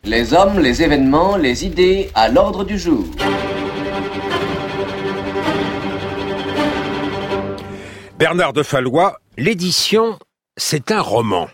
Les hommes, les événements, les idées à l'ordre du jour. Bernard de Fallois, l'édition, c'est un roman.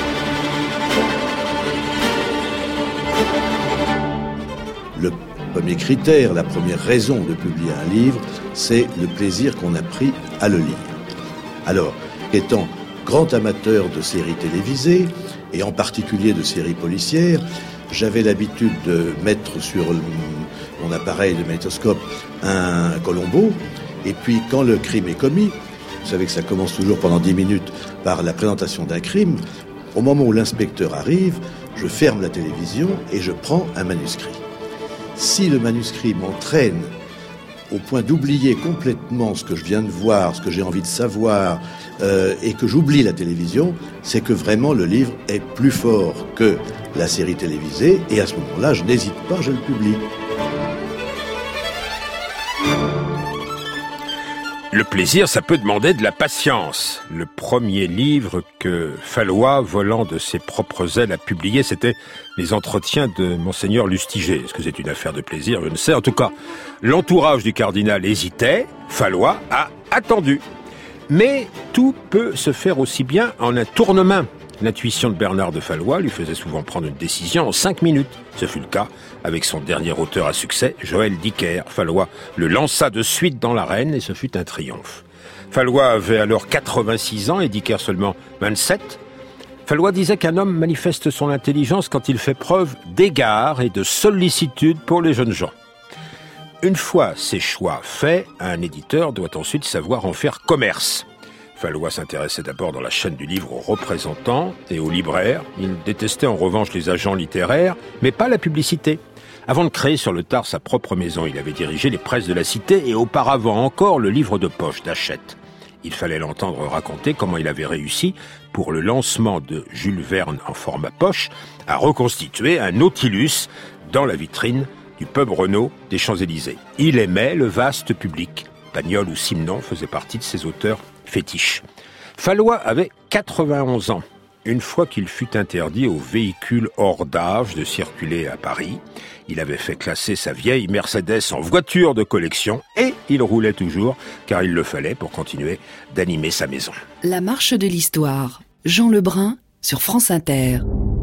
Le premier critère, la première raison de publier un livre, c'est le plaisir qu'on a pris à le lire. Alors, étant grand amateur de séries télévisées, et en particulier de séries policières, j'avais l'habitude de mettre sur mon appareil de magnétoscope un Colombo, et puis quand le crime est commis, vous savez que ça commence toujours pendant 10 minutes par la présentation d'un crime, au moment où l'inspecteur arrive, je ferme la télévision et je prends un manuscrit. Si le manuscrit m'entraîne au point d'oublier complètement ce que je viens de voir, ce que j'ai envie de savoir, et que j'oublie la télévision, c'est que vraiment le livre est plus fort que la série télévisée, et à ce moment-là, je n'hésite pas, je le publie. Le plaisir, ça peut demander de la patience. Le premier livre que Fallois, volant de ses propres ailes, a publié, c'était les entretiens de Monseigneur Lustiger. Est-ce que c'est une affaire de plaisir? Je ne sais. En tout cas, l'entourage du cardinal hésitait. Fallois a attendu. Mais tout peut se faire aussi bien en un tournement. L'intuition de Bernard de Fallois lui faisait souvent prendre une décision en 5 minutes. Ce fut le cas avec son dernier auteur à succès, Joël Dicker. Fallois le lança de suite dans l'arène et ce fut un triomphe. Fallois avait alors 86 ans et Dicker seulement 27. Fallois disait qu'un homme manifeste son intelligence quand il fait preuve d'égard et de sollicitude pour les jeunes gens. Une fois ses choix faits, un éditeur doit ensuite savoir en faire commerce. Fallois s'intéressait d'abord dans la chaîne du livre aux représentants et aux libraires. Il détestait en revanche les agents littéraires, mais pas la publicité. Avant de créer sur le tard sa propre maison, il avait dirigé les presses de la cité et auparavant encore le livre de poche d'Hachette. Il fallait l'entendre raconter comment il avait réussi, pour le lancement de Jules Verne en format poche, à reconstituer un Nautilus dans la vitrine du pub Renault des Champs-Élysées. Il aimait le vaste public. Pagnol ou Simon faisaient partie de ses auteurs fétiches. Fallois avait 91 ans. Une fois qu'il fut interdit aux véhicules hors d'âge de circuler à Paris, il avait fait classer sa vieille Mercedes en voiture de collection et il roulait toujours, car il le fallait pour continuer d'animer sa maison. La marche de l'histoire. Jean Lebrun sur France Inter.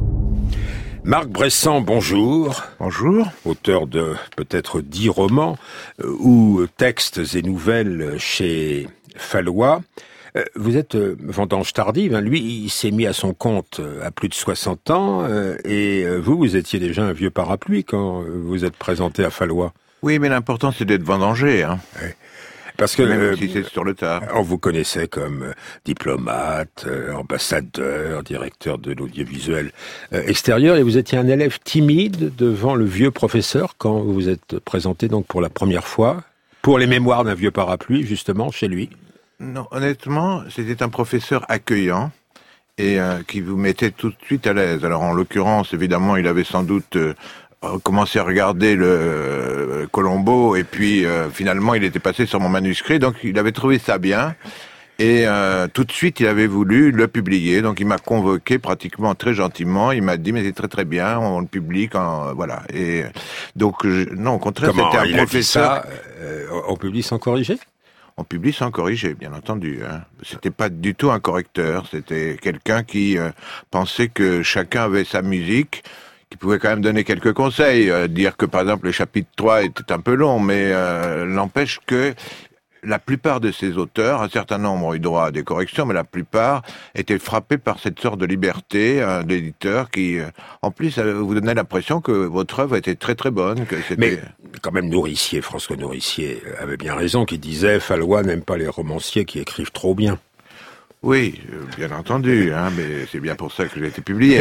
Marc Bressan, bonjour. Bonjour. Auteur de peut-être 10 romans ou textes et nouvelles chez Fallois. Vous êtes vendange tardive, hein. Lui, il s'est mis à son compte à plus de 60 ans et vous étiez déjà un vieux parapluie quand vous êtes présenté à Fallois. Oui, mais l'important c'est d'être vendanger, hein. Oui. Parce que même si c'est sur le tard. On vous connaissait comme diplomate, ambassadeur, directeur de l'audiovisuel extérieur, et vous étiez un élève timide devant le vieux professeur quand vous vous êtes présenté donc pour la première fois, pour les mémoires d'un vieux parapluie, justement, chez lui. Non, honnêtement, c'était un professeur accueillant et qui vous mettait tout de suite à l'aise. Alors en l'occurrence, évidemment, il avait sans doute commencé à regarder le Colombo et puis finalement il était passé sur mon manuscrit, donc il avait trouvé ça bien et tout de suite il avait voulu le publier, donc il m'a convoqué pratiquement très gentiment, il m'a dit mais c'est très très bien, on le publie quand voilà, et donc non, au contraire. Comment, c'était un professeur. On publie sans corriger? On publie sans corriger, bien entendu, hein. C'était pas du tout un correcteur, c'était quelqu'un qui pensait que chacun avait sa musique, qui pouvait quand même donner quelques conseils, dire que par exemple le chapitre 3 était un peu long, mais n'empêche que la plupart de ces auteurs, un certain nombre ont eu droit à des corrections, mais la plupart étaient frappés par cette sorte de liberté d'éditeur qui, en plus, vous donnait l'impression que votre œuvre était très très bonne. Que c'était... Mais quand même Nourricier, François Nourricier avait bien raison, qui disait « Fallois n'aime pas les romanciers qui écrivent trop bien ». Oui, bien entendu, hein, mais c'est bien pour ça que j'ai été publié.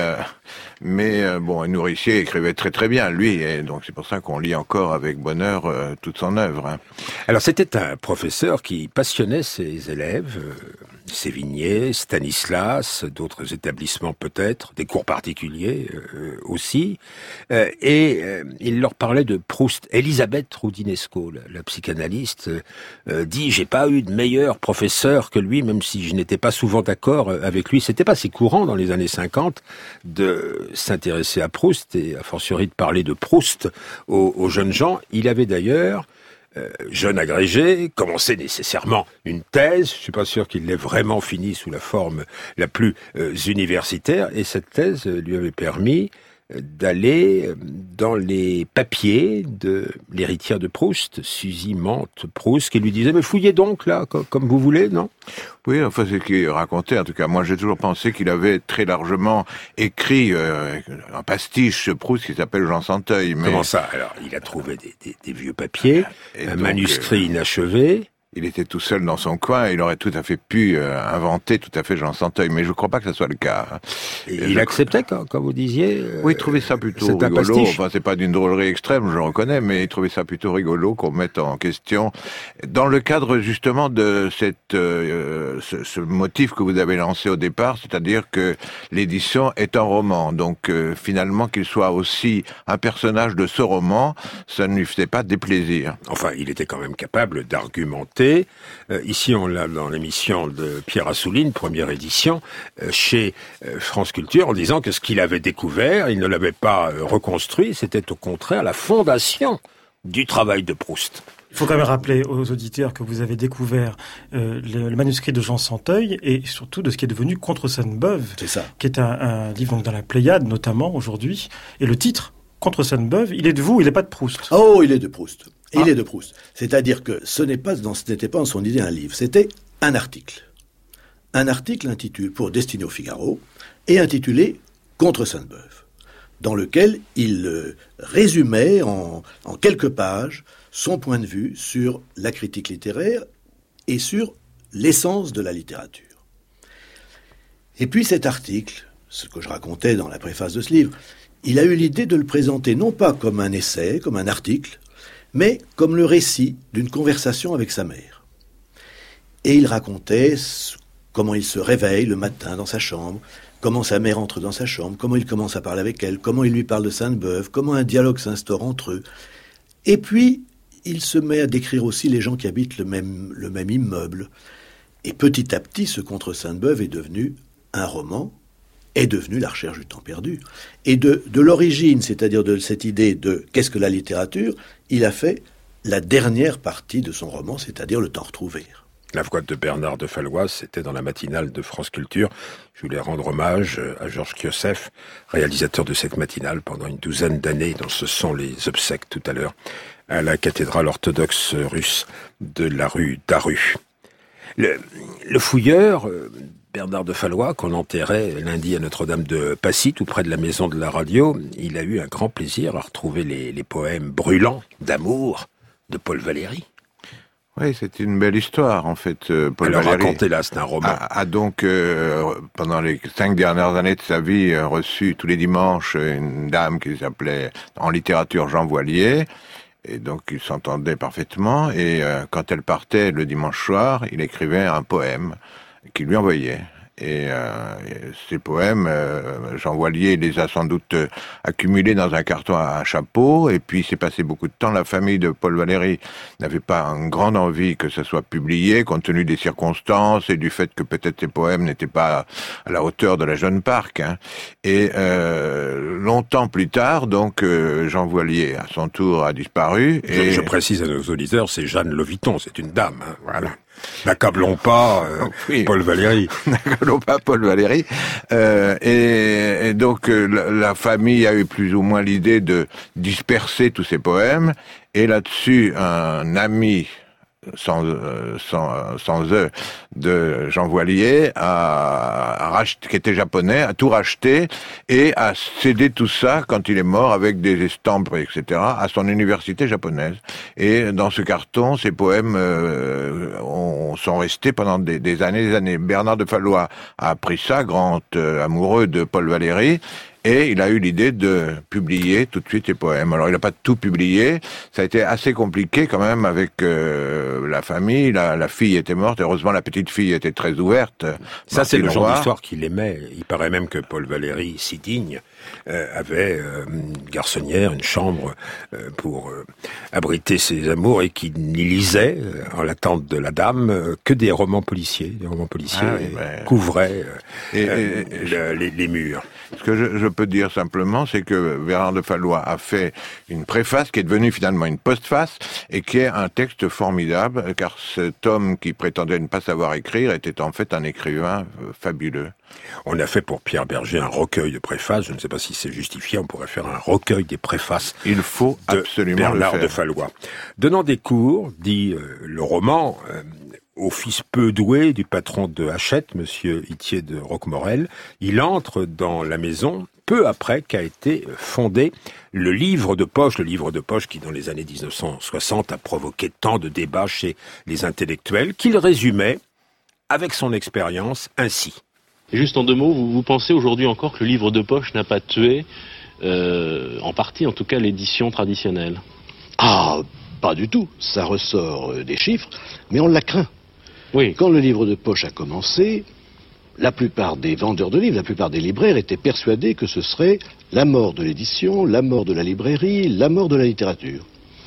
Mais bon, Nourricier écrivait très très bien, lui, et donc c'est pour ça qu'on lit encore avec bonheur toute son œuvre. Hein. Alors c'était un professeur qui passionnait ses élèves, Sévigné, Stanislas, d'autres établissements peut-être, des cours particuliers aussi, et il leur parlait de Proust. Elisabeth Roudinesco, la psychanalyste, dit « J'ai pas eu de meilleur professeur que lui, même si je n'étais pas souvent d'accord avec lui. » C'était pas si courant dans les années 50 de s'intéresser à Proust et a fortiori de parler de Proust aux jeunes gens. Il avait d'ailleurs, jeune agrégé, commencé nécessairement une thèse. Je suis pas sûr qu'il l'ait vraiment fini sous la forme la plus universitaire. Et cette thèse lui avait permis d'aller dans les papiers de l'héritière de Proust, Suzy Mante Proust, qui lui disait « Mais fouillez donc là, comme vous voulez, non ?» Oui, enfin, c'est ce qu'il racontait. En tout cas, moi, j'ai toujours pensé qu'il avait très largement écrit un pastiche Proust qui s'appelle Jean Santeuil. Mais... Comment ça? Alors, il a trouvé des vieux papiers, un manuscrit inachevé. Il était tout seul dans son coin, il aurait tout à fait pu inventer tout à fait Jean Santeuil, mais je ne crois pas que ce soit le cas. Et il acceptait quand vous disiez... oui, il trouvait ça plutôt rigolo. Enfin, c'est pas d'une drôlerie extrême, je le reconnais, mais il trouvait ça plutôt rigolo qu'on mette en question. Dans le cadre justement de ce motif que vous avez lancé au départ, c'est-à-dire que l'édition est un roman. Donc finalement, qu'il soit aussi un personnage de ce roman, ça ne lui faisait pas déplaisir. Enfin, il était quand même capable d'argumenter. Ici, on l'a dans l'émission de Pierre Assouline, première édition, chez France Culture, en disant que ce qu'il avait découvert, il ne l'avait pas reconstruit, c'était au contraire la fondation du travail de Proust. Il faut quand même rappeler aux auditeurs que vous avez découvert le manuscrit de Jean Santeuil et surtout de ce qui est devenu Contre Sainte-Beuve, qui est un livre donc, dans la Pléiade notamment aujourd'hui. Et le titre, Contre Sainte-Beuve, il est de vous, il n'est pas de Proust. Oh, il est de Proust. Il est de Proust. C'est-à-dire que ce n'était pas en son idée un livre, c'était un article. Un article intitulé pour destiné au Figaro et intitulé Contre Sainte-Beuve, dans lequel il résumait en quelques pages son point de vue sur la critique littéraire et sur l'essence de la littérature. Et puis cet article, ce que je racontais dans la préface de ce livre, il a eu l'idée de le présenter non pas comme un essai, comme un article, mais comme le récit d'une conversation avec sa mère. Et il racontait comment il se réveille le matin dans sa chambre, comment sa mère entre dans sa chambre, comment il commence à parler avec elle, comment il lui parle de Sainte-Beuve, comment un dialogue s'instaure entre eux. Et puis, il se met à décrire aussi les gens qui habitent le même immeuble. Et petit à petit, ce Contre Sainte-Beuve est devenu un roman, est devenu La recherche du temps perdu. Et de l'origine, c'est-à-dire de cette idée de qu'est-ce que la littérature, il a fait la dernière partie de son roman, c'est-à-dire Le temps retrouvé. La voix de Bernard de Fallois, c'était dans la matinale de France Culture. Je voulais rendre hommage à Georges Kiossef, réalisateur de cette matinale pendant une douzaine d'années, dont ce sont les obsèques tout à l'heure, à la cathédrale orthodoxe russe de la rue Daru. Le fouilleur, Bernard de Fallois, qu'on enterrait lundi à Notre-Dame de Passy, tout près de la maison de la radio, il a eu un grand plaisir à retrouver les poèmes brûlants d'amour de Paul Valéry. Oui, c'est une belle histoire, en fait. Paul Alors, Valéry racontez-la, c'est un roman. A donc, pendant les 5 dernières années de sa vie, reçu tous les dimanches une dame qui s'appelait, en littérature, Jean Voilier. Et donc, ils s'entendaient parfaitement. Et quand elle partait le dimanche soir, il écrivait un poème qu'il lui envoyait. Et ces poèmes, Jean Voilier les a sans doute accumulés dans un carton à chapeau, et puis il s'est passé beaucoup de temps. La famille de Paul Valéry n'avait pas une grande envie que ça soit publié, compte tenu des circonstances et du fait que peut-être ces poèmes n'étaient pas à la hauteur de la Jeune Parc. Hein. Et longtemps plus tard, donc, Jean Voilier, à son tour, a disparu. Et... Je précise à nos auditeurs, c'est Jeanne Leviton, c'est une dame. Hein, voilà. N'accablons pas oui. Paul Valéry. N'accablons pas Paul Valéry. Et donc la famille a eu plus ou moins l'idée de disperser tous ces poèmes. Et là-dessus, un ami sans eux de Jean Voilier a racheté, qui était japonais, a tout racheté et a cédé tout ça quand il est mort avec des estampes, etc., à son université japonaise. Et dans ce carton, ces poèmes sont restés pendant des années et des années. Bernard de Fallois a appris ça, grand amoureux de Paul Valéry. Et il a eu l'idée de publier tout de suite ses poèmes. Alors, il n'a pas tout publié. Ça a été assez compliqué quand même avec la famille. La fille était morte. Heureusement, la petite fille était très ouverte. Ça, c'est le genre d'histoire qu'il aimait. Il paraît même que Paul Valéry s'y digne. avait une garçonnière, une chambre pour abriter ses amours et qui n'y lisait, en l'attente de la dame, que des romans policiers. Des romans policiers couvraient les murs. Ce que je peux dire simplement, c'est que Bernard de Fallois a fait une préface qui est devenue finalement une postface et qui est un texte formidable, car cet homme qui prétendait ne pas savoir écrire était en fait un écrivain fabuleux. On a fait pour Pierre Berger un recueil de préfaces, je ne sais pas si c'est justifié, on pourrait faire un recueil des préfaces. Il faut absolument Bernard le faire. de Fallois. Donnant des cours, dit le roman, au fils peu doué du patron de Hachette, monsieur Itier de Roquemorel, il entre dans la maison peu après qu'a été fondé le livre de poche qui dans les années 1960 a provoqué tant de débats chez les intellectuels, qu'il résumait avec son expérience ainsi. Et juste en 2 mots, vous pensez aujourd'hui encore que le livre de poche n'a pas tué, en partie en tout cas, l'édition traditionnelle? Ah, pas du tout. Ça ressort des chiffres, mais on l'a craint. Oui. Quand le livre de poche a commencé, la plupart des vendeurs de livres, la plupart des libraires étaient persuadés que ce serait la mort de l'édition, la mort de la librairie, la mort de la littérature.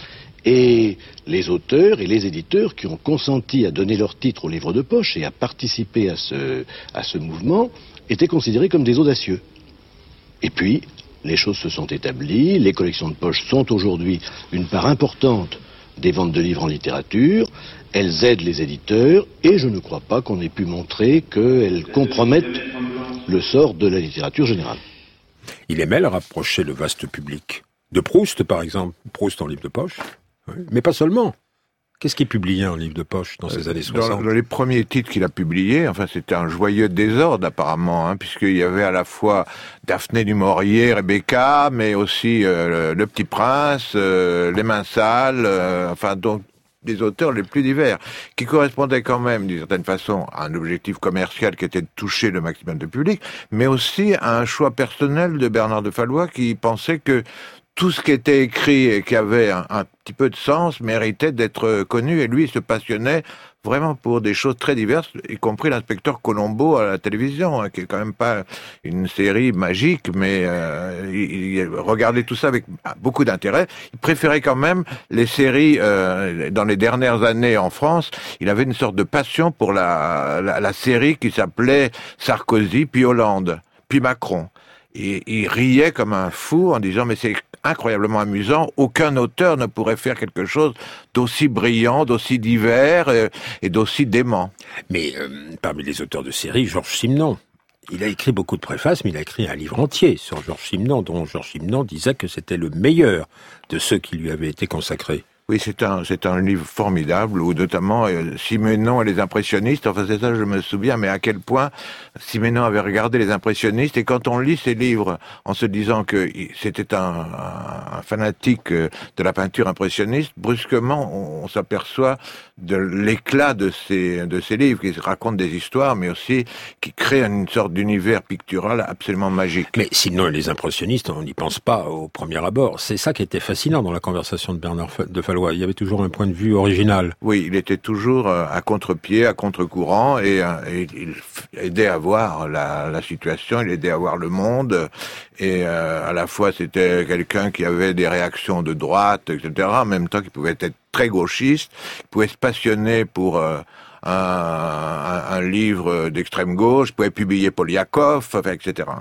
Et les auteurs et les éditeurs qui ont consenti à donner leur titre au livre de poche et à participer à ce mouvement étaient considérés comme des audacieux. Et puis, les choses se sont établies, les collections de poche sont aujourd'hui une part importante des ventes de livres en littérature, elles aident les éditeurs, et je ne crois pas qu'on ait pu montrer qu'elles compromettent le sort de la littérature générale. Il aimait rapprocher le vaste public. De Proust, par exemple. Proust en livre de poche. Oui. Mais pas seulement. Qu'est-ce qu'il publiait en livre de poche dans ces années 60 Dans les premiers titres qu'il a publiés, enfin c'était un joyeux désordre apparemment, puisqu'il y avait à la fois Daphné du Maurier, Rebecca, mais aussi Le Petit Prince, Les Mains Sales, donc des auteurs les plus divers, qui correspondaient quand même, d'une certaine façon, à un objectif commercial qui était de toucher le maximum de public, mais aussi à un choix personnel de Bernard de Fallois qui pensait que tout ce qui était écrit et qui avait un petit peu de sens méritait d'être connu, et lui il se passionnait vraiment pour des choses très diverses, y compris l'inspecteur Colombo à la télévision, qui est quand même pas une série magique, mais il regardait tout ça avec beaucoup d'intérêt. Il préférait quand même les séries dans les dernières années en France. Il avait une sorte de passion pour la série qui s'appelait Sarkozy, puis Hollande, puis Macron. Et il riait comme un fou en disant « mais c'est incroyablement amusant, aucun auteur ne pourrait faire quelque chose d'aussi brillant, d'aussi divers et d'aussi dément ». Mais parmi les auteurs de séries, Georges Simenon. Il a écrit beaucoup de préfaces, mais il a écrit un livre entier sur Georges Simenon, dont Georges Simenon disait que c'était le meilleur de ceux qui lui avaient été consacrés. Oui, c'est un livre formidable, où notamment Simenon et les impressionnistes, enfin c'est ça je me souviens, mais à quel point Simenon avait regardé les impressionnistes, et quand on lit ces livres en se disant que c'était un fanatique de la peinture impressionniste, brusquement on s'aperçoit de l'éclat de ces livres, qui racontent des histoires, mais aussi qui créent une sorte d'univers pictural absolument magique. Mais sinon les impressionnistes, on n'y pense pas au premier abord. C'est ça qui était fascinant dans la conversation de Bernard de Fallois. Il y avait toujours un point de vue original. Oui, il était toujours à contre-pied, à contre-courant, et il aidait à voir la situation, il aidait à voir le monde, et à la fois c'était quelqu'un qui avait des réactions de droite, etc., en même temps qu'il pouvait être très gauchiste, il pouvait se passionner pour un livre d'extrême gauche, il pouvait publier Poliakov, etc.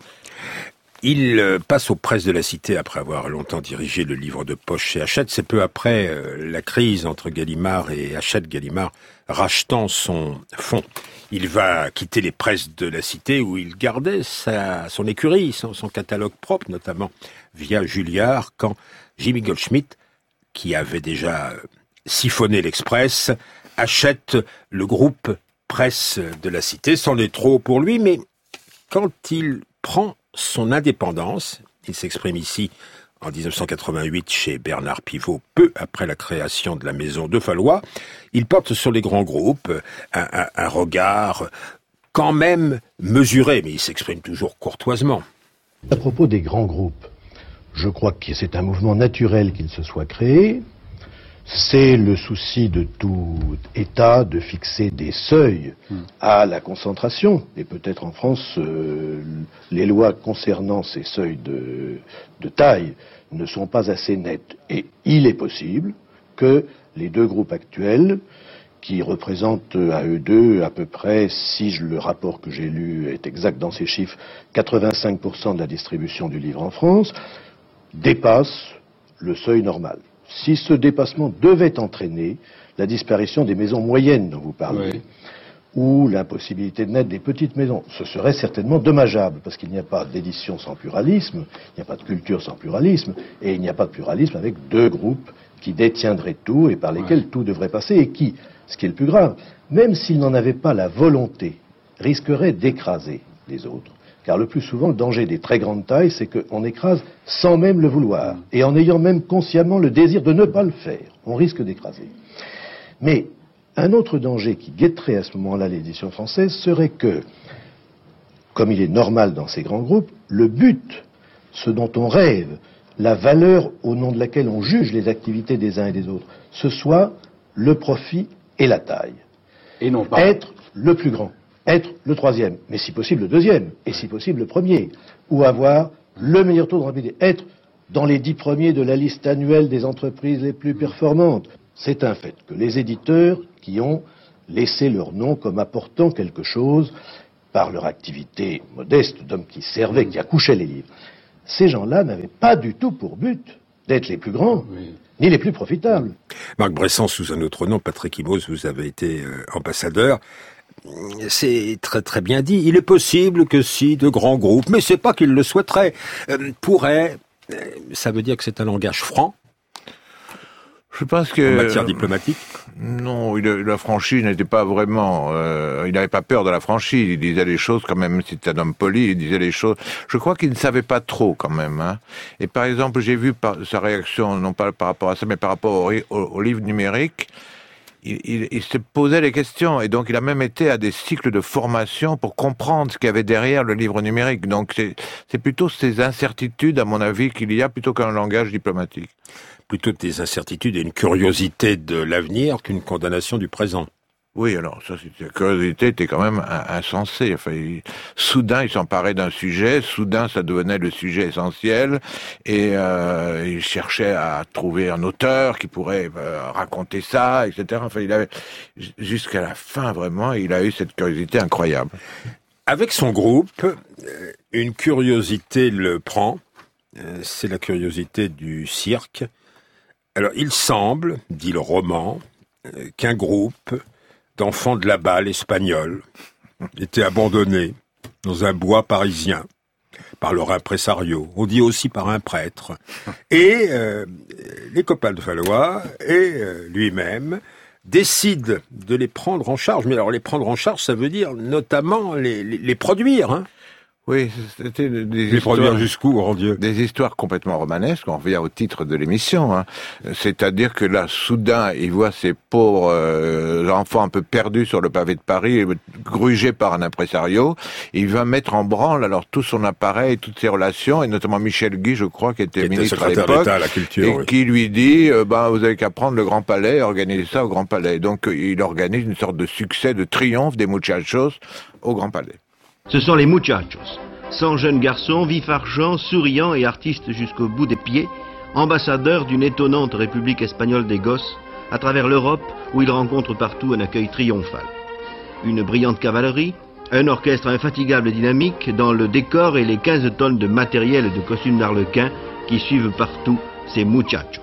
Il passe aux presses de la Cité après avoir longtemps dirigé le livre de poche chez Hachette. C'est peu après la crise entre Gallimard et Hachette, Gallimard rachetant son fonds. Il va quitter les presses de la Cité où il gardait son écurie, son catalogue propre, notamment via Julliard, quand Jimmy Goldschmidt, qui avait déjà siphonné l'Express, achète le groupe presse de la Cité. C'en est trop pour lui, mais quand il prend son indépendance, il s'exprime ici en 1988 chez Bernard Pivot, peu après la création de la Maison de Fallois, il porte sur les grands groupes un regard quand même mesuré, mais il s'exprime toujours courtoisement. À propos des grands groupes, je crois que c'est un mouvement naturel qu'il se soit créé. C'est le souci de tout État de fixer des seuils à la concentration. Et peut-être en France, les lois concernant ces seuils de taille ne sont pas assez nettes. Et il est possible que les deux groupes actuels, qui représentent à eux deux à peu près, si le rapport que j'ai lu est exact dans ces chiffres, 85% de la distribution du livre en France, dépassent le seuil normal. Si ce dépassement devait entraîner la disparition des maisons moyennes dont vous parlez, ou l'impossibilité de naître des petites maisons, ce serait certainement dommageable, parce qu'il n'y a pas d'édition sans pluralisme, il n'y a pas de culture sans pluralisme, et il n'y a pas de pluralisme avec deux groupes qui détiendraient tout et par lesquels tout devrait passer, et qui, ce qui est le plus grave, même s'ils n'en avaient pas la volonté, risqueraient d'écraser les autres. Car le plus souvent, le danger des très grandes tailles, c'est qu'on écrase sans même le vouloir, et en ayant même consciemment le désir de ne pas le faire. On risque d'écraser. Mais un autre danger qui guetterait à ce moment-là l'édition française serait que, comme il est normal dans ces grands groupes, le but, ce dont on rêve, la valeur au nom de laquelle on juge les activités des uns et des autres, ce soit le profit et la taille. Et non pas être le plus grand. Être le troisième, mais si possible le deuxième, et si possible le premier, ou avoir le meilleur taux de rentabilité, être dans les 10 premiers de la liste annuelle des entreprises les plus performantes. C'est un fait que les éditeurs qui ont laissé leur nom comme apportant quelque chose par leur activité modeste d'hommes qui servaient, qui accouchaient les livres, ces gens-là n'avaient pas du tout pour but d'être les plus grands, ni les plus profitables. Marc Bressan, sous un autre nom, Patrick Imos, vous avez été ambassadeur. C'est très très bien dit. Il est possible que si de grands groupes, mais c'est pas qu'ils le souhaiteraient, pourraient, ça veut dire que c'est un langage franc. Je pense que en matière diplomatique. Non, la franchise n'était pas vraiment. Il n'avait pas peur de la franchise. Il disait les choses quand même. C'était un homme poli. Il disait les choses. Je crois qu'il ne savait pas trop quand même. Hein. Et par exemple, j'ai vu sa réaction, non pas par rapport à ça, mais par rapport au livre numérique. Il se posait les questions, et donc il a même été à des cycles de formation pour comprendre ce qu'il y avait derrière le livre numérique. Donc c'est plutôt ces incertitudes, à mon avis, qu'il y a plutôt qu'un langage diplomatique. Plutôt des incertitudes et une curiosité de l'avenir qu'une condamnation du présent. Oui, alors ça, la curiosité était quand même insensée. Enfin, soudain, il s'emparait d'un sujet, soudain, ça devenait le sujet essentiel, et il cherchait à trouver un auteur qui pourrait raconter ça, etc. Enfin, il avait jusqu'à la fin vraiment, il a eu cette curiosité incroyable. Avec son groupe, une curiosité le prend. C'est la curiosité du cirque. Alors, il semble, dit le roman, qu'un groupe d'enfants de la balle espagnols était abandonné dans un bois parisien par leur impresario, on dit aussi par un prêtre, et les copains de Fallois et lui-même décident de les prendre en charge. Mais alors les prendre en charge, ça veut dire notamment les produire, hein. Oui, c'était des histoires jusqu'où, grand Dieu? Des histoires complètement romanesques, on revient au titre de l'émission, hein. C'est-à-dire que là, soudain, il voit ces pauvres enfants un peu perdus sur le pavé de Paris, grugés par un impresario, et il va mettre en branle alors tout son appareil, toutes ses relations, et notamment Michel Guy, je crois, qui était ministre à l'époque, à la culture, et qui lui dit, vous avez qu'à prendre le Grand Palais et organiser ça au Grand Palais. Donc il organise une sorte de succès, de triomphe des muchachos au Grand Palais. Ce sont les muchachos, 100 jeunes garçons, vifs argent, souriants et artistes jusqu'au bout des pieds, ambassadeurs d'une étonnante république espagnole des gosses, à travers l'Europe où ils rencontrent partout un accueil triomphal. Une brillante cavalerie, un orchestre infatigable et dynamique dans le décor et les 15 tonnes de matériel et de costumes d'arlequin qui suivent partout ces muchachos.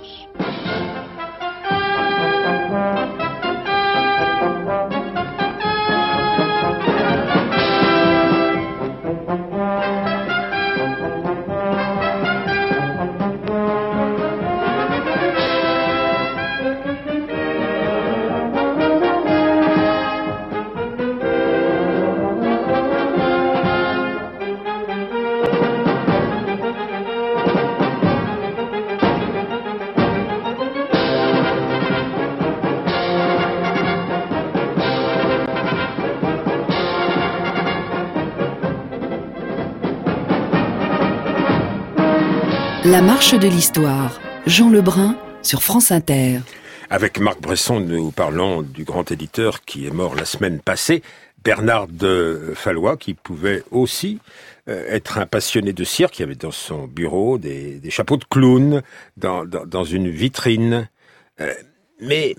La marche de l'histoire, Jean Lebrun sur France Inter. Avec Marc Bresson, nous parlons du grand éditeur qui est mort la semaine passée, Bernard de Fallois, qui pouvait aussi être un passionné de cirque. Il y avait dans son bureau des chapeaux de clown dans une vitrine. Mais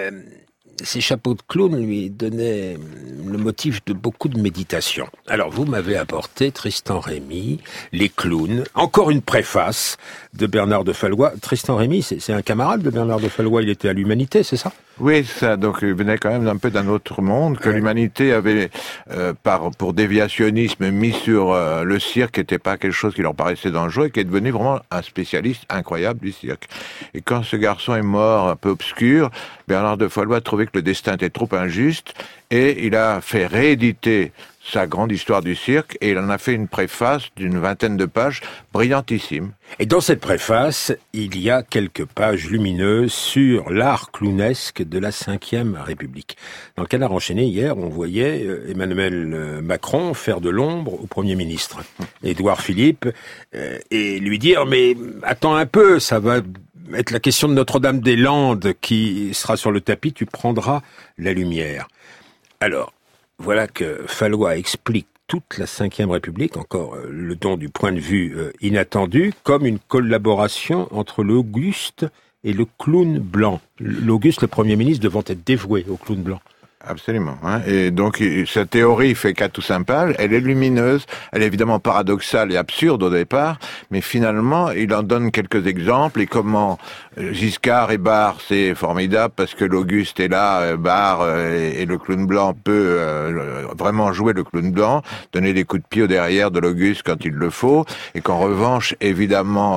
ces chapeaux de clown lui donnaient le motif de beaucoup de méditation. Alors vous m'avez apporté Tristan Rémy, les clowns, encore une préface de Bernard de Fallois. Tristan Rémy, c'est un camarade de Bernard de Fallois, il était à l'Humanité, c'est ça ? Oui, ça. Donc, il venait quand même un peu d'un autre monde que l'Humanité avait, pour déviationnisme, mis sur le cirque, qui n'était pas quelque chose qui leur paraissait dangereux, et qui est devenu vraiment un spécialiste incroyable du cirque. Et quand ce garçon est mort, un peu obscur, Bernard de Fallois trouvait que le destin était trop injuste, et il a fait rééditer sa grande histoire du cirque, et il en a fait une préface d'une 20aine de pages, brillantissime. Et dans cette préface, il y a quelques pages lumineuses sur l'art clownesque de la Ve République. Dans le Canard enchaîné, hier, on voyait Emmanuel Macron faire de l'ombre au Premier ministre, Édouard Philippe, et lui dire « Mais attends un peu, ça va être la question de Notre-Dame-des-Landes qui sera sur le tapis, tu prendras la lumière. » Alors, voilà que Fallois explique toute la Ve République, encore le don du point de vue inattendu, comme une collaboration entre l'Auguste et le clown blanc. L'Auguste, le Premier ministre, devant être dévoué au clown blanc. Absolument. Et donc, sa théorie fait 4 ou 5 pages. Elle est lumineuse. Elle est évidemment paradoxale et absurde au départ. Mais finalement, il en donne quelques exemples. Et comment Giscard et Barre, c'est formidable parce que l'Auguste est là, Barre et le clown blanc peut vraiment jouer le clown blanc, donner des coups de pied au derrière de l'Auguste quand il le faut. Et qu'en revanche, évidemment,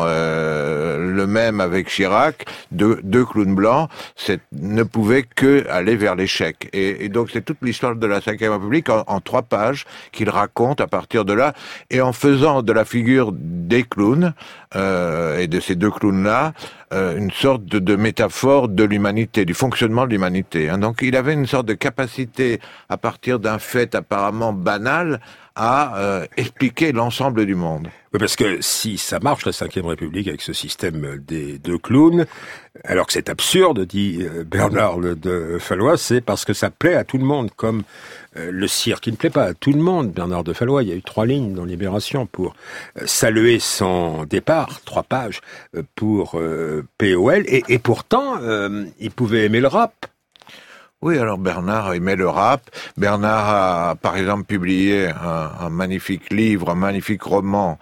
le même avec Chirac, deux clowns blancs, ne pouvait que aller vers l'échec. Et donc c'est toute l'histoire de la Ve République en 3 pages qu'il raconte à partir de là, et en faisant de la figure des clowns et de ces 2 clowns-là une sorte de métaphore de l'humanité, du fonctionnement de l'humanité. Donc il avait une sorte de capacité, à partir d'un fait apparemment banal, à expliquer l'ensemble du monde. Oui, parce que si ça marche, la Ve République, avec ce système des 2 clowns, alors que c'est absurde, dit Bernard de Fallois, c'est parce que ça plaît à tout le monde, comme le cirque. Il ne plaît pas à tout le monde, Bernard de Fallois. Il y a eu 3 lignes dans Libération pour saluer son départ, 3 pages, pour POL, et pourtant, il pouvait aimer le rap. Oui, alors Bernard aimait le rap. Bernard a, par exemple, publié un magnifique livre, un magnifique roman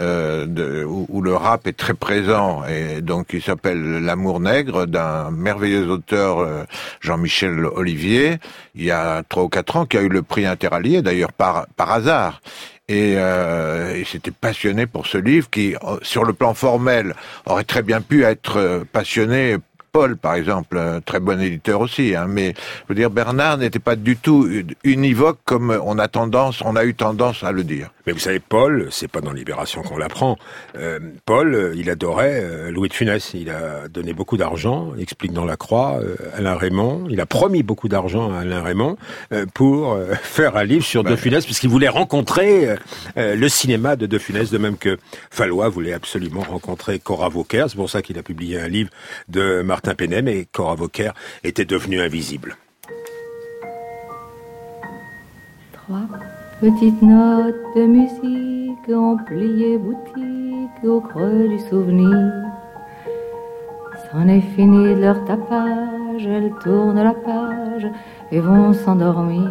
où le rap est très présent, et donc il s'appelle L'Amour nègre, d'un merveilleux auteur, Jean-Michel Olivier, il y a 3 ou 4 ans, qui a eu le prix Interallié, d'ailleurs par hasard. Et il s'était passionné pour ce livre qui, sur le plan formel, aurait très bien pu être passionné. Paul, par exemple, très bon éditeur aussi, mais je veux dire, Bernard n'était pas du tout univoque comme on a eu tendance à le dire. Mais vous savez, Paul, c'est pas dans Libération qu'on l'apprend. Paul, il adorait Louis de Funès. Il a donné beaucoup d'argent, explique dans La Croix, Alain Raymond. Il a promis beaucoup d'argent à Alain Raymond pour faire un livre sur De Funès, puisqu'il voulait rencontrer le cinéma de Funès, de même que Fallois voulait absolument rencontrer Cora Vauquer. C'est pour ça qu'il a publié un livre de Martin Pénem, et Cora Vauquer était devenue invisible. 3 petites notes de musique ont plié boutique au creux du souvenir. C'en est fini de leur tapage, elles tournent la page et vont s'endormir.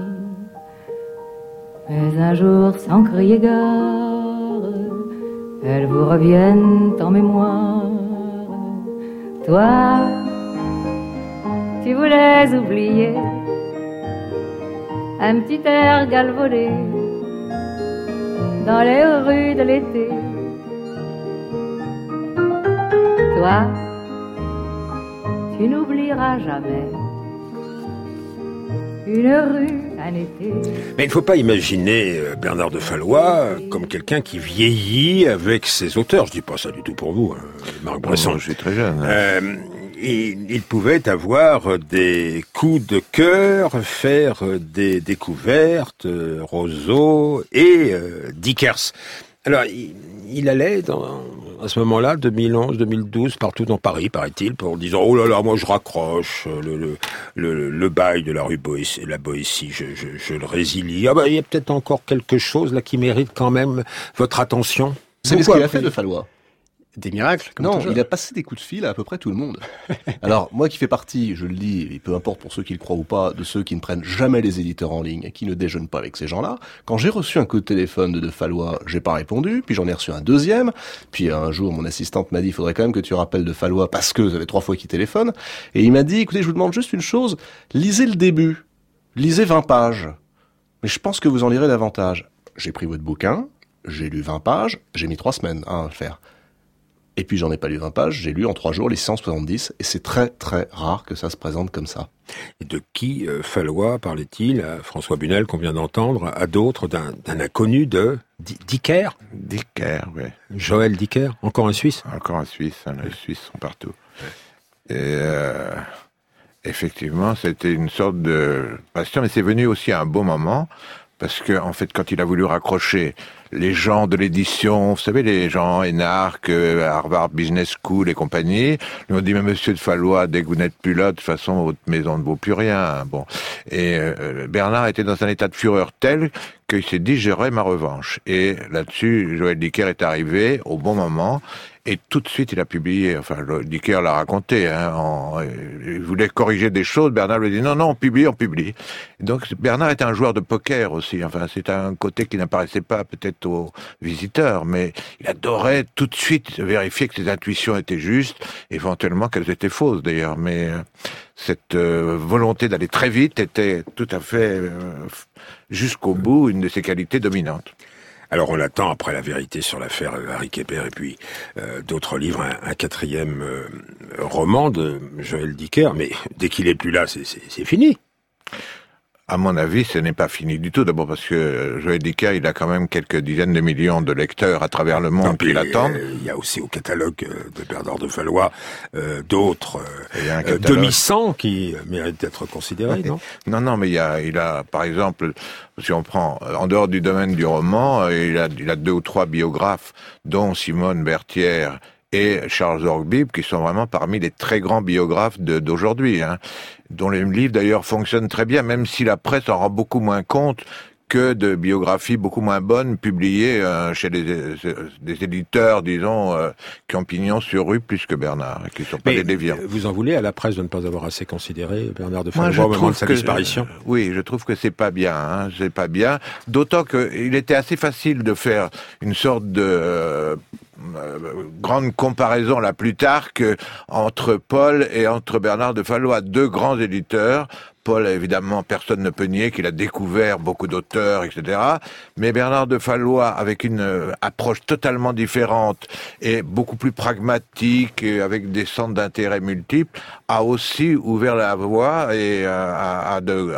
Mais un jour, sans crier gare, elles vous reviennent en mémoire. Toi, tu voulais oublier un petit air galvaudé dans les rues de l'été. Toi, tu n'oublieras jamais une rue, un été. Mais il ne faut pas imaginer Bernard de Fallois comme quelqu'un qui vieillit avec ses auteurs. Je dis pas ça du tout pour vous, Marc Bresson. Non, je suis très jeune. Il pouvait avoir des coups de cœur, faire des découvertes, Rousseau et Dickers. Alors, il allait à ce moment-là, 2011, 2012, partout dans Paris, paraît-il, en disant « Oh là là, moi je raccroche, le bail de la rue Boétie, la Boétie, je le résilie. » Ah bah, il y a peut-être encore quelque chose là qui mérite quand même votre attention. Vous savez ce qu'il a fait, de Fallois? Des miracles, comme Non, toujours. il a passé des coups de fil à peu près tout le monde. Alors, moi qui fais partie, je le dis, et peu importe pour ceux qui le croient ou pas, de ceux qui ne prennent jamais les éditeurs en ligne et qui ne déjeunent pas avec ces gens-là, quand j'ai reçu un coup de téléphone de Fallois, j'ai pas répondu, puis j'en ai reçu un deuxième, puis un jour, mon assistante m'a dit, il faudrait quand même que tu rappelles de Fallois parce que vous avez 3 fois qu'il téléphone, et il m'a dit, écoutez, je vous demande juste une chose, lisez le début, lisez 20 pages, mais je pense que vous en lirez davantage. J'ai pris votre bouquin, j'ai lu 20 pages, j'ai mis 3 semaines à le faire. Et puis j'en ai pas lu 20 pages, j'ai lu en 3 jours les 670, et c'est très très rare que ça se présente comme ça. Et de qui Fallois parlait-il à François Bunel, qu'on vient d'entendre, à d'autres, d'un inconnu de Dicker? Dicker, oui. Joël Dicker, encore un Suisse? Encore un Suisse, les Suisses sont partout. Et effectivement, c'était une sorte de passion, mais c'est venu aussi à un bon moment, parce que en fait, quand il a voulu raccrocher les gens de l'édition, vous savez, les gens énarques, Harvard Business School et compagnie, lui ont dit, mais monsieur de Fallois, dès que vous n'êtes plus là, de toute façon, votre maison ne vaut plus rien. Bon. Et Bernard était dans un état de fureur tel qu'il s'est dit, j'aurai ma revanche. Et là-dessus, Joël Dicker est arrivé au bon moment. Et tout de suite, il a publié, enfin, Dicker l'a raconté, il voulait corriger des choses, Bernard lui a dit, non, on publie. Et donc, Bernard était un joueur de poker aussi, enfin, c'est un côté qui n'apparaissait pas peut-être aux visiteurs, mais il adorait tout de suite vérifier que ses intuitions étaient justes, éventuellement qu'elles étaient fausses d'ailleurs, mais cette volonté d'aller très vite était tout à fait, jusqu'au bout, une de ses qualités dominantes. Alors on attend, après La vérité sur l'affaire Harry Képer et puis d'autres livres, un quatrième roman de Joël Dicker, mais dès qu'il est plus là, c'est fini. À mon avis, ce n'est pas fini du tout. D'abord parce que Joël Dicker, il a quand même quelques dizaines de millions de lecteurs à travers le monde qui l'attendent. Il y a aussi au catalogue de Bernard de Fallois d'autres demi-cents qui méritent d'être considérés, non? Non, mais il a, par exemple, si on prend, en dehors du domaine du roman, il a 2 ou 3 biographes, dont Simone Berthière et Charles Orgbib, qui sont vraiment parmi les très grands biographes d'aujourd'hui, dont les livres d'ailleurs fonctionnent très bien, même si la presse en rend beaucoup moins compte que de biographies beaucoup moins bonnes publiées chez des éditeurs, disons, qui ont pignon sur rue plus que Bernard, qui ne sont pas des déviants. Vous en voulez à la presse de ne pas avoir assez considéré Bernard de Fallois au moment de sa disparition? Oui, je trouve que c'est pas bien, c'est pas bien. D'autant qu'il était assez facile de faire une sorte de grande comparaison là plus tard entre Paul et entre Bernard de Fallois, 2 grands éditeurs. Paul, évidemment, personne ne peut nier qu'il a découvert beaucoup d'auteurs, etc. Mais Bernard de Fallois, avec une approche totalement différente et beaucoup plus pragmatique, et avec des centres d'intérêt multiples, a aussi ouvert la voie et à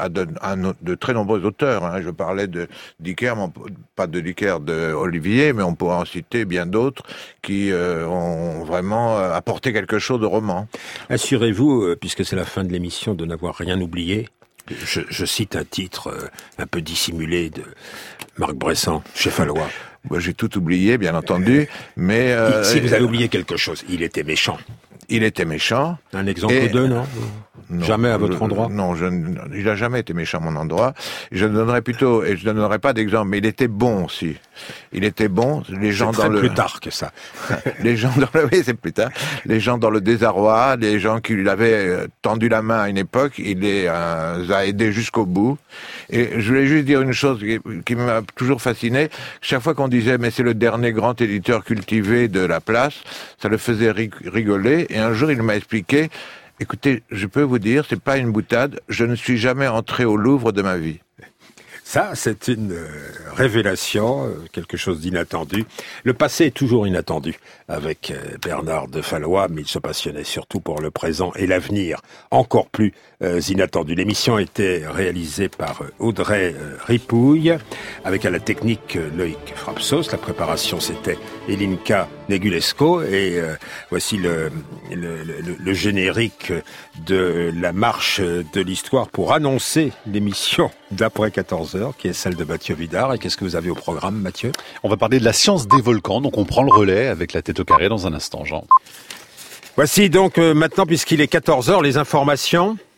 de très nombreux auteurs. Je parlais de Dicker, pas de Dicker, de Olivier, mais on pourrait en citer bien d'autres qui ont vraiment apporté quelque chose au roman. Assurez-vous, puisque c'est la fin de l'émission, de n'avoir rien oublié. Je cite un titre un peu dissimulé de Marc Bressan, chez Fallois. Moi, j'ai tout oublié, bien entendu, mais... si vous avez oublié quelque chose, il était méchant. Il était méchant. Un exemple ou deux, non? Jamais à votre endroit? Non, il n'a jamais été méchant à mon endroit. Je ne donnerai pas d'exemple, mais il était bon aussi. Il était bon. Les gens c'est plus tard que ça. Oui, c'est plus tard. Les gens dans le désarroi, les gens qui lui avaient tendu la main à une époque, il les a aidés jusqu'au bout. Et je voulais juste dire une chose qui m'a toujours fasciné. Chaque fois qu'on disait, mais c'est le dernier grand éditeur cultivé de la place, ça le faisait rigoler. Et un jour, il m'a expliqué, écoutez, je peux vous dire, c'est pas une boutade, je ne suis jamais entré au Louvre de ma vie. Ça, c'est une révélation, quelque chose d'inattendu. Le passé est toujours inattendu avec Bernard de Fallois, mais il se passionnait surtout pour le présent et l'avenir, encore plus inattendu. L'émission a été réalisée par Audrey Ripouille, avec à la technique Loïc Frapsos. La préparation, c'était Elinka Negulesco. Et voici le générique de la marche de l'histoire pour annoncer l'émission d'après 14h, qui est celle de Mathieu Vidard. Et qu'est-ce que vous avez au programme, Mathieu ? On va parler de la science des volcans, donc on prend le relais avec la tête au carré dans un instant, Jean. Voici donc maintenant, puisqu'il est 14h, les informations